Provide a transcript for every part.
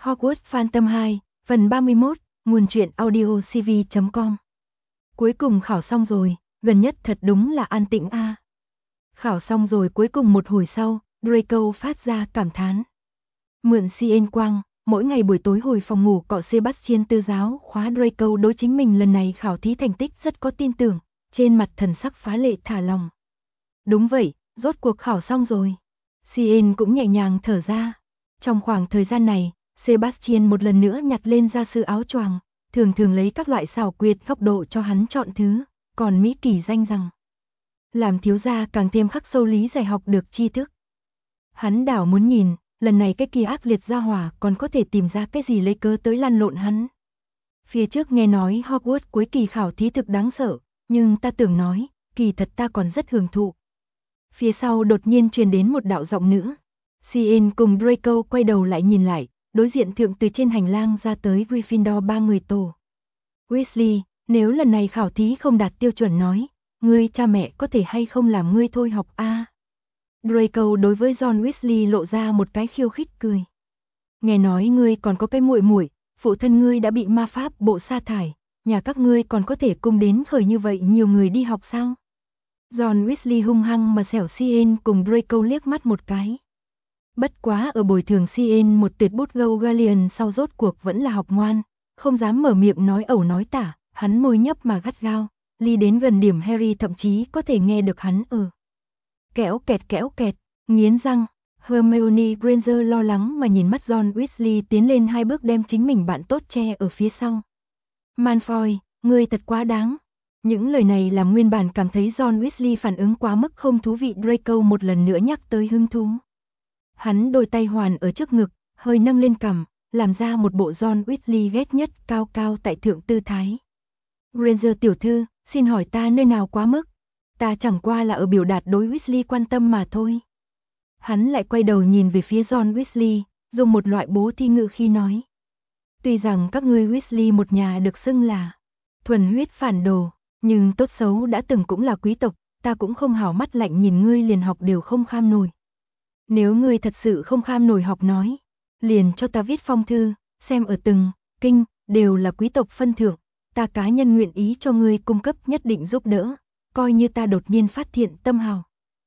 Hogwarts Phantom 2, phần 31, nguồn truyện audio cv.com. Cuối cùng khảo xong rồi, gần nhất thật đúng là an tĩnh a. Khảo xong rồi cuối cùng một hồi sau, Draco phát ra cảm thán. Mượn CN quang, mỗi ngày buổi tối hồi phòng ngủ cọ Sebastian tư giáo khóa Draco đối chính mình lần này khảo thí thành tích rất có tin tưởng, trên mặt thần sắc phá lệ thả lòng. Đúng vậy, rốt cuộc khảo xong rồi. CN cũng nhẹ nhàng thở ra. Trong khoảng thời gian này, Sebastian một lần nữa nhặt lên gia sư áo choàng, thường thường lấy các loại xảo quyệt góc độ cho hắn chọn thứ, còn Mỹ Kỳ danh rằng làm thiếu gia càng thêm khắc sâu lý giải học được tri thức. Hắn đảo muốn nhìn, lần này cái kia ác liệt gia hỏa còn có thể tìm ra cái gì lấy cớ tới lăn lộn hắn. Phía trước nghe nói Hogwarts cuối kỳ khảo thí thực đáng sợ, nhưng ta tưởng nói, kỳ thật ta còn rất hưởng thụ. Phía sau đột nhiên truyền đến một đạo giọng nữ. CN cùng Draco quay đầu lại nhìn lại, đối diện thượng từ trên hành lang ra tới Gryffindor ba người tổ. Weasley, nếu lần này khảo thí không đạt tiêu chuẩn nói, ngươi cha mẹ có thể hay không làm ngươi thôi học a? Draco đối với John Weasley lộ ra một cái khiêu khích cười. Nghe nói ngươi còn có cái muội muội, phụ thân ngươi đã bị ma pháp bộ sa thải, nhà các ngươi còn có thể cung đến khởi như vậy nhiều người đi học sao? John Weasley hung hăng mà xẻo CN cùng Draco liếc mắt một cái. Bất quá ở bồi thường CN một tuyệt bút Gaulian sau rốt cuộc vẫn là học ngoan, không dám mở miệng nói ẩu nói tả, hắn môi nhấp mà gắt gao, ly đến gần điểm Harry thậm chí có thể nghe được hắn kéo kẹt, nghiến răng. Hermione Granger lo lắng mà nhìn mắt John Weasley tiến lên hai bước đem chính mình bạn tốt che ở phía sau. Malfoy, ngươi thật quá đáng. Những lời này làm nguyên bản cảm thấy John Weasley phản ứng quá mức không thú vị Draco một lần nữa nhắc tới hứng thú. Hắn đôi tay hoàn ở trước ngực, hơi nâng lên cằm, làm ra một bộ John Weasley ghét nhất cao cao tại thượng tư thái. Granger tiểu thư, xin hỏi ta nơi nào quá mức? Ta chẳng qua là ở biểu đạt đối Weasley quan tâm mà thôi. Hắn lại quay đầu nhìn về phía John Weasley, dùng một loại bố thi ngữ khi nói. Tuy rằng các ngươi Weasley một nhà được xưng là thuần huyết phản đồ, nhưng tốt xấu đã từng cũng là quý tộc, ta cũng không hảo mắt lạnh nhìn ngươi liền học đều không kham nổi. Nếu ngươi thật sự không kham nổi học nói, liền cho ta viết phong thư, xem ở từng kinh đều là quý tộc phân thưởng, ta cá nhân nguyện ý cho ngươi cung cấp nhất định giúp đỡ, coi như ta đột nhiên phát thiện tâm hào.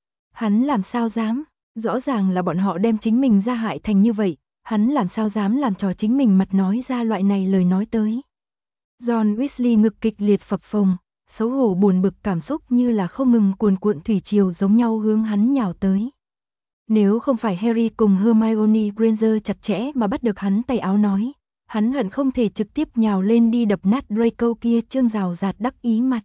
Hắn làm sao dám, rõ ràng là bọn họ đem chính mình ra hại thành như vậy, hắn làm sao dám làm trò chính mình mặt nói ra loại này lời nói tới. John Weasley ngực kịch liệt phập phồng, xấu hổ buồn bực cảm xúc như là không ngừng cuồn cuộn thủy triều giống nhau hướng hắn nhào tới. Nếu không phải Harry cùng Hermione Granger chặt chẽ mà bắt được hắn tay áo nói, hắn hận không thể trực tiếp nhào lên đi đập nát Draco kia trương rào rạt đắc ý mặt.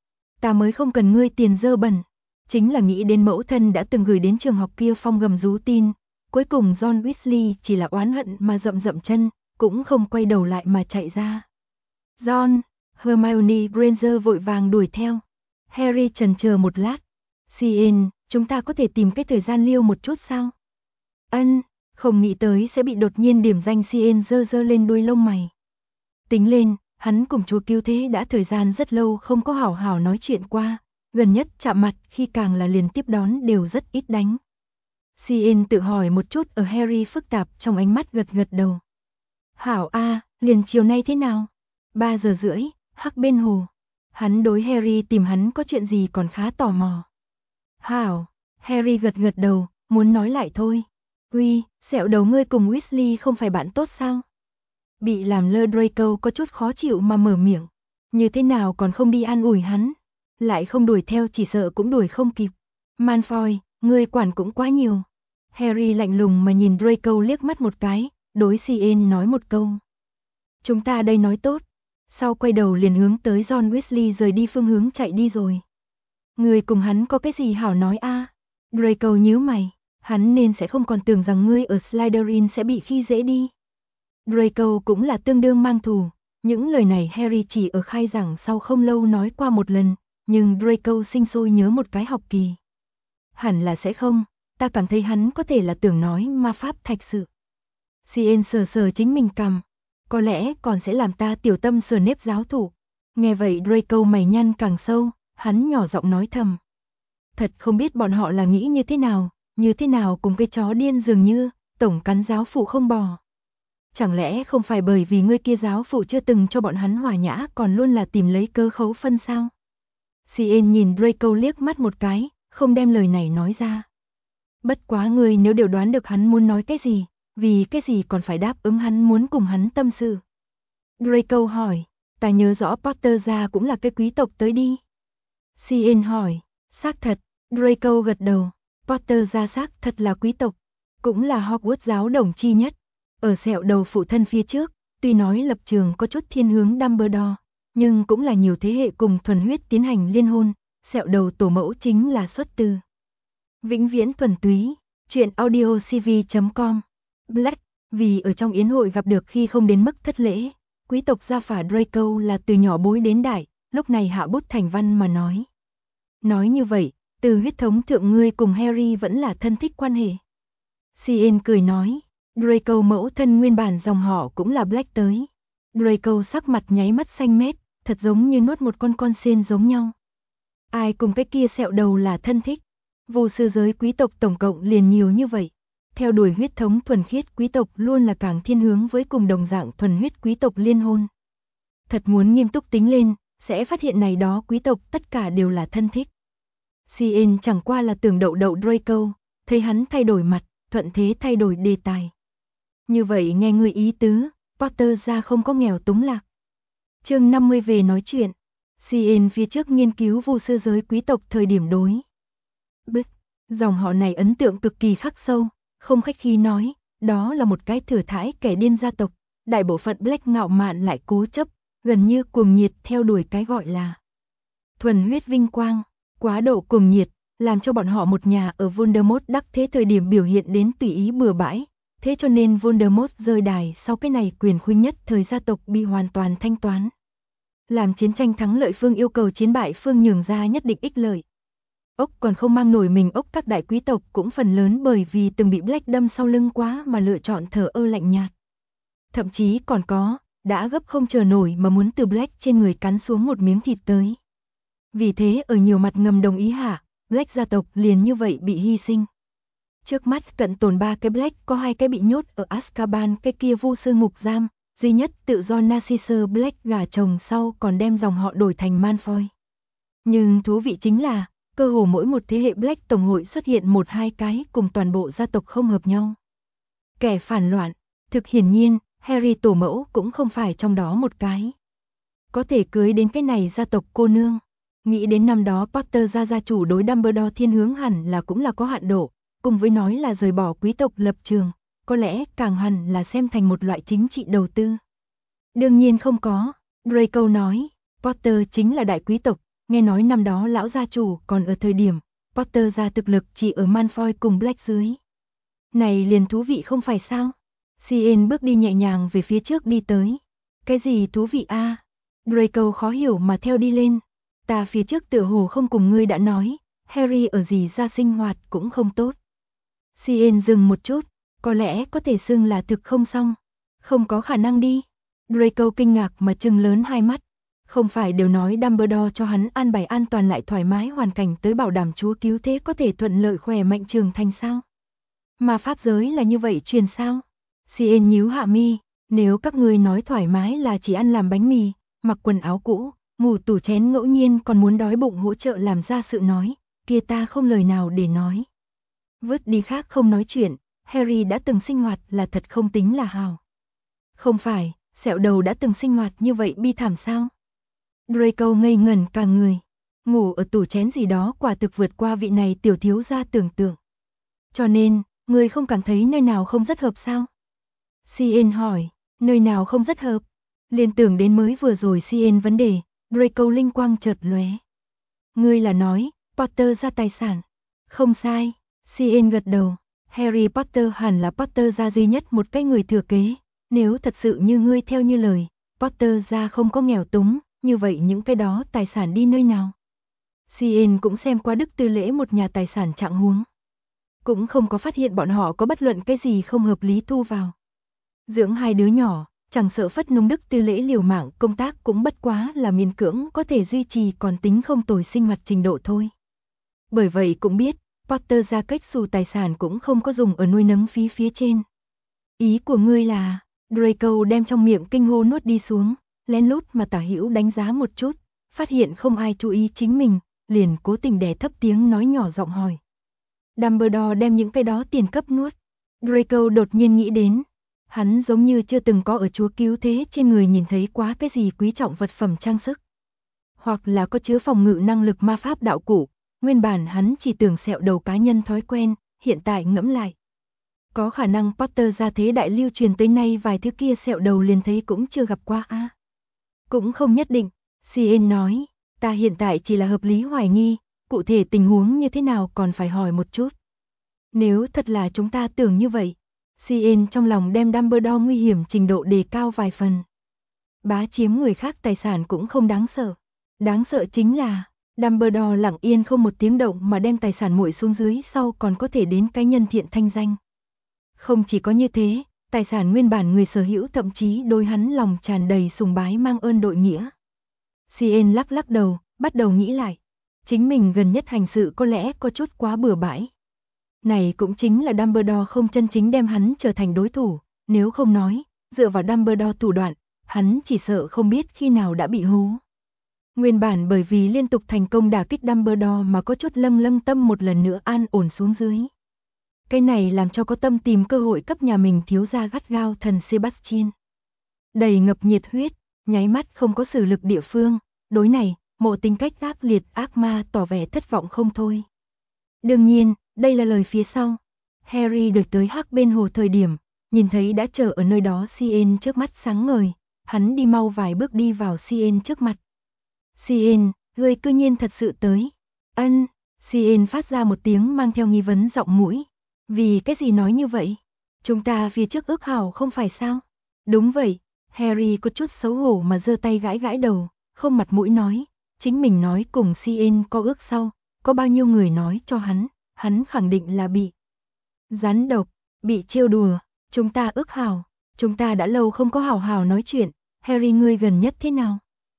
Ta mới không cần ngươi tiền dơ bẩn, chính là nghĩ đến mẫu thân đã từng gửi đến trường học kia phong gầm rú tin, cuối cùng John Weasley chỉ là oán hận mà dậm chân, cũng không quay đầu lại mà chạy ra. John, Hermione Granger vội vàng đuổi theo. Harry chần chờ một lát. CN, chúng ta có thể tìm cái thời gian liêu một chút sao? Ân, không nghĩ tới sẽ bị đột nhiên điểm danh CN giơ lên đuôi lông mày. Tính lên, hắn cùng chúa cứu thế đã thời gian rất lâu không có hảo hảo nói chuyện qua, gần nhất chạm mặt khi càng là liền tiếp đón đều rất ít đánh. CN tự hỏi một chút ở Harry phức tạp trong ánh mắt gật đầu. Hảo a, liền chiều nay thế nào? 3 giờ rưỡi, Hắc bên hồ. Hắn đối Harry tìm hắn có chuyện gì còn khá tò mò. Hảo, Harry gật đầu, muốn nói lại thôi. Uy, sẹo đầu ngươi cùng Weasley không phải bạn tốt sao? Bị làm lơ Draco có chút khó chịu mà mở miệng. Như thế nào còn không đi an ủi hắn? Lại không đuổi theo chỉ sợ cũng đuổi không kịp. Malfoy, ngươi quản cũng quá nhiều. Harry lạnh lùng mà nhìn Draco liếc mắt một cái, đối CN nói một câu. Chúng ta đây nói tốt. Sau quay đầu liền hướng tới John Weasley rời đi phương hướng chạy đi rồi. Ngươi cùng hắn có cái gì hảo nói a? Draco nhíu mày, hắn nên sẽ không còn tưởng rằng ngươi ở Slytherin sẽ bị khi dễ đi. Draco cũng là tương đương mang thù, những lời này Harry chỉ ở khai giảng sau không lâu nói qua một lần, nhưng Draco sinh sôi nhớ một cái học kỳ. Hẳn là sẽ không, ta cảm thấy hắn có thể là tưởng nói ma pháp thạch sự. CN sờ chính mình cằm, có lẽ còn sẽ làm ta tiểu tâm sờ nếp giáo thủ. Nghe vậy Draco mày nhăn càng sâu, hắn nhỏ giọng nói thầm. Thật không biết bọn họ là nghĩ như thế nào cùng cái chó điên dường như, tổng cắn giáo phụ không bò. Chẳng lẽ không phải bởi vì ngươi kia giáo phụ chưa từng cho bọn hắn hòa nhã còn luôn là tìm lấy cơ khấu phân sao? Cien nhìn Draco liếc mắt một cái, không đem lời này nói ra. Bất quá ngươi nếu đều đoán được hắn muốn nói cái gì, vì cái gì còn phải đáp ứng hắn muốn cùng hắn tâm sự? Draco hỏi, ta nhớ rõ Potter gia cũng là cái quý tộc tới đi. Cien hỏi, xác thật, Draco gật đầu, Potter gia xác thật là quý tộc, cũng là Hogwarts giáo đồng chi nhất. Ở sẹo đầu phụ thân phía trước, tuy nói lập trường có chút thiên hướng Dumbledore, nhưng cũng là nhiều thế hệ cùng thuần huyết tiến hành liên hôn, sẹo đầu tổ mẫu chính là xuất từ vĩnh viễn thuần túy, truyện audio cv.com. Black, vì ở trong yến hội gặp được khi không đến mức thất lễ, quý tộc gia phả Draco là từ nhỏ bối đến đại, lúc này hạ bút thành văn mà nói. Nói như vậy, từ huyết thống thượng ngươi cùng Harry vẫn là thân thích quan hệ. Cien cười nói, Draco mẫu thân nguyên bản dòng họ cũng là Black tới. Draco sắc mặt nháy mắt xanh mét, thật giống như nuốt một con sên giống nhau. Ai cùng cái kia sẹo đầu là thân thích? Vô sư giới quý tộc tổng cộng liền nhiều như vậy. Theo đuổi huyết thống thuần khiết quý tộc luôn là càng thiên hướng với cùng đồng dạng thuần huyết quý tộc liên hôn. Thật muốn nghiêm túc tính lên, sẽ phát hiện này đó quý tộc tất cả đều là thân thích. Cien chẳng qua là tưởng đậu Draco, thấy hắn thay đổi mặt, thuận thế thay đổi đề tài. Như vậy nghe người ý tứ, Potter gia không có nghèo túng lạc. Chương 50 về nói chuyện. Cien phía trước nghiên cứu vô sư giới quý tộc thời điểm đối. Dòng họ này ấn tượng cực kỳ khắc sâu, không khách khí nói, đó là một cái thừa thãi kẻ điên gia tộc, đại bộ phận Black ngạo mạn lại cố chấp, gần như cuồng nhiệt theo đuổi cái gọi là thuần huyết vinh quang, quá độ cuồng nhiệt, làm cho bọn họ một nhà ở Voldemort đắc thế thời điểm biểu hiện đến tùy ý bừa bãi, thế cho nên Voldemort rơi đài sau cái này quyền khuynh nhất thời gia tộc bị hoàn toàn thanh toán. Làm chiến tranh thắng lợi phương yêu cầu chiến bại phương nhường ra nhất định ích lợi. Ốc còn không mang nổi mình ốc các đại quý tộc cũng phần lớn bởi vì từng bị Black đâm sau lưng quá mà lựa chọn thờ ơ lạnh nhạt. Thậm chí còn có, đã gấp không chờ nổi mà muốn từ Black trên người cắn xuống một miếng thịt tới. Vì thế ở nhiều mặt ngầm đồng ý hạ, Black gia tộc liền như vậy bị hy sinh. Trước mắt cận tồn 3 cái Black có 2 cái bị nhốt ở Azkaban cái kia vô sư ngục giam, duy nhất tự do Narcissa Black gả chồng sau còn đem dòng họ đổi thành Malfoy. Nhưng thú vị chính là, cơ hồ mỗi một thế hệ Black tổng hội xuất hiện 1-2 cái cùng toàn bộ gia tộc không hợp nhau. Kẻ phản loạn, thực hiển nhiên, Harry tổ mẫu cũng không phải trong đó một cái. Có thể cưới đến cái này gia tộc cô nương. Nghĩ đến năm đó Potter gia chủ đối Dumbledore thiên hướng hẳn là cũng là có hạn độ, cùng với nói là rời bỏ quý tộc lập trường, có lẽ càng hẳn là xem thành một loại chính trị đầu tư. Đương nhiên không có, Draco nói, Potter chính là đại quý tộc, nghe nói năm đó lão gia chủ còn ở thời điểm, Potter gia thực lực chỉ ở Malfoy cùng Black dưới. Này liền thú vị không phải sao? Cien bước đi nhẹ nhàng về phía trước đi tới. Cái gì thú vị a? Draco khó hiểu mà theo đi lên. Ta phía trước tựa hồ không cùng ngươi đã nói, Harry ở gì ra sinh hoạt cũng không tốt. Cien dừng một chút, có lẽ có thể xưng là thực không xong. Không có khả năng đi. Draco kinh ngạc mà trừng lớn hai mắt. Không phải đều nói Dumbledore cho hắn an bài an toàn lại thoải mái hoàn cảnh tới bảo đảm chúa cứu thế có thể thuận lợi khỏe mạnh trưởng thành sao? Mà pháp giới là như vậy truyền sao? Cien nhíu hạ mi, nếu các ngươi nói thoải mái là chỉ ăn làm bánh mì, mặc quần áo cũ, ngủ tủ chén ngẫu nhiên còn muốn đói bụng hỗ trợ làm ra sự nói, kia ta không lời nào để nói. Vứt đi khác không nói chuyện, Harry đã từng sinh hoạt là thật không tính là hào. Không phải, sẹo đầu đã từng sinh hoạt như vậy bi thảm sao? Draco ngây ngẩn cả người, ngủ ở tủ chén gì đó quả thực vượt qua vị này tiểu thiếu gia tưởng tượng. Cho nên, người không cảm thấy nơi nào không rất hợp sao? Cien hỏi, nơi nào không rất hợp? Liên tưởng đến mới vừa rồi Cien vấn đề, Draco linh quang chợt lóe. Ngươi là nói, Potter ra tài sản. Không sai, Cien gật đầu, Harry Potter hẳn là Potter gia duy nhất một cái người thừa kế. Nếu thật sự như ngươi theo như lời, Potter gia không có nghèo túng, như vậy những cái đó tài sản đi nơi nào? Cien cũng xem qua Đức Tư Lễ một nhà tài sản trạng huống. Cũng không có phát hiện bọn họ có bất luận cái gì không hợp lý thu vào. Dưỡng hai đứa nhỏ, chẳng sợ phất nông Đức Tư Lễ liều mạng công tác cũng bất quá là miễn cưỡng có thể duy trì còn tính không tồi sinh hoạt trình độ thôi. Bởi vậy cũng biết, Potter gia cách xù tài sản cũng không có dùng ở nuôi nấng phí phía trên. Ý của ngươi là, Draco đem trong miệng kinh hô nuốt đi xuống, lén lút mà tả hữu đánh giá một chút, phát hiện không ai chú ý chính mình, liền cố tình đè thấp tiếng nói nhỏ giọng hỏi. Dumbledore đem những cái đó tiền cấp nuốt. Draco đột nhiên nghĩ đến, hắn giống như chưa từng có ở chúa cứu thế trên người nhìn thấy quá cái gì quý trọng vật phẩm trang sức. Hoặc là có chứa phòng ngự năng lực ma pháp đạo cụ, nguyên bản hắn chỉ tưởng sẹo đầu cá nhân thói quen, hiện tại ngẫm lại. Có khả năng Potter gia thế đại lưu truyền tới nay vài thứ kia sẹo đầu liền thấy cũng chưa gặp qua a. Cũng không nhất định, Cien nói, ta hiện tại chỉ là hợp lý hoài nghi, cụ thể tình huống như thế nào còn phải hỏi một chút. Nếu thật là chúng ta tưởng như vậy, Cien trong lòng đem Dumbledore nguy hiểm trình độ đề cao vài phần. Bá chiếm người khác tài sản cũng không đáng sợ. Đáng sợ chính là, Dumbledore lặng yên không một tiếng động mà đem tài sản muội xuống dưới sau còn có thể đến cái nhân thiện thanh danh. Không chỉ có như thế, tài sản nguyên bản người sở hữu thậm chí đối hắn lòng tràn đầy sùng bái mang ơn đội nghĩa. Cien lắc lắc đầu, bắt đầu nghĩ lại. Chính mình gần nhất hành sự có lẽ có chút quá bừa bãi. Này cũng chính là Dumbledore không chân chính đem hắn trở thành đối thủ, nếu không nói, dựa vào Dumbledore thủ đoạn, hắn chỉ sợ không biết khi nào đã bị hố. Nguyên bản bởi vì liên tục thành công đả kích Dumbledore mà có chút lâm tâm một lần nữa an ổn xuống dưới. Cái này làm cho có tâm tìm cơ hội cấp nhà mình thiếu gia gắt gao thần Sebastian. Đầy ngập nhiệt huyết, nháy mắt không có sử lực địa phương, đối này, Mộ tính cách ác liệt ác ma tỏ vẻ thất vọng không thôi. Đương nhiên, đây là lời phía sau. Harry được tới Hắc bên hồ thời điểm, nhìn thấy đã chờ ở nơi đó Cien trước mắt sáng ngời, hắn đi mau vài bước đi vào Cien trước mặt. Cien, ngươi cư nhiên thật sự tới. Ân, Cien phát ra một tiếng mang theo nghi vấn giọng mũi. Vì cái gì nói như vậy? Chúng ta phía trước ước hảo không phải sao? Đúng vậy, Harry có chút xấu hổ mà giơ tay gãi gãi đầu, không mặt mũi nói, chính mình nói cùng Cien có ước sau, có bao nhiêu người nói cho hắn khẳng định là bị rắn độc, bị trêu đùa, chúng ta ước hảo, chúng ta đã lâu không có hảo hảo nói chuyện, Harry ngươi gần nhất thế nào?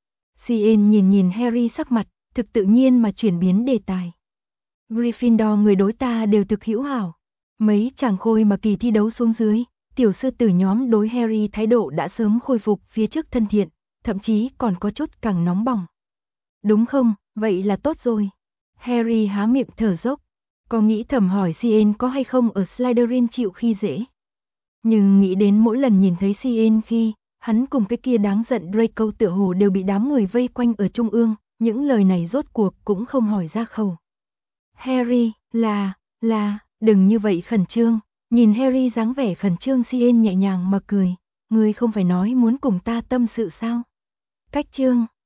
Cien nhìn Harry sắc mặt, thực tự nhiên mà chuyển biến đề tài. Gryffindor người đối ta đều thực hữu hảo. Mấy chàng khôi mà kỳ thi đấu xuống dưới, tiểu sư tử nhóm đối Harry thái độ đã sớm khôi phục phía trước thân thiện, thậm chí còn có chút càng nóng bỏng. Đúng không, vậy là tốt rồi. Harry há miệng thở dốc, có nghĩ thầm hỏi Cien có hay không ở Slytherin chịu khi dễ. Nhưng nghĩ đến mỗi lần nhìn thấy Cien khi, hắn cùng cái kia đáng giận Draco tựa hồ đều bị đám người vây quanh ở trung ương, những lời này rốt cuộc cũng không hỏi ra khẩu. Harry, là, đừng như vậy khẩn trương, nhìn Harry dáng vẻ khẩn trương Cien nhẹ nhàng mà cười, ngươi không phải nói muốn cùng ta tâm sự sao? Cách trương,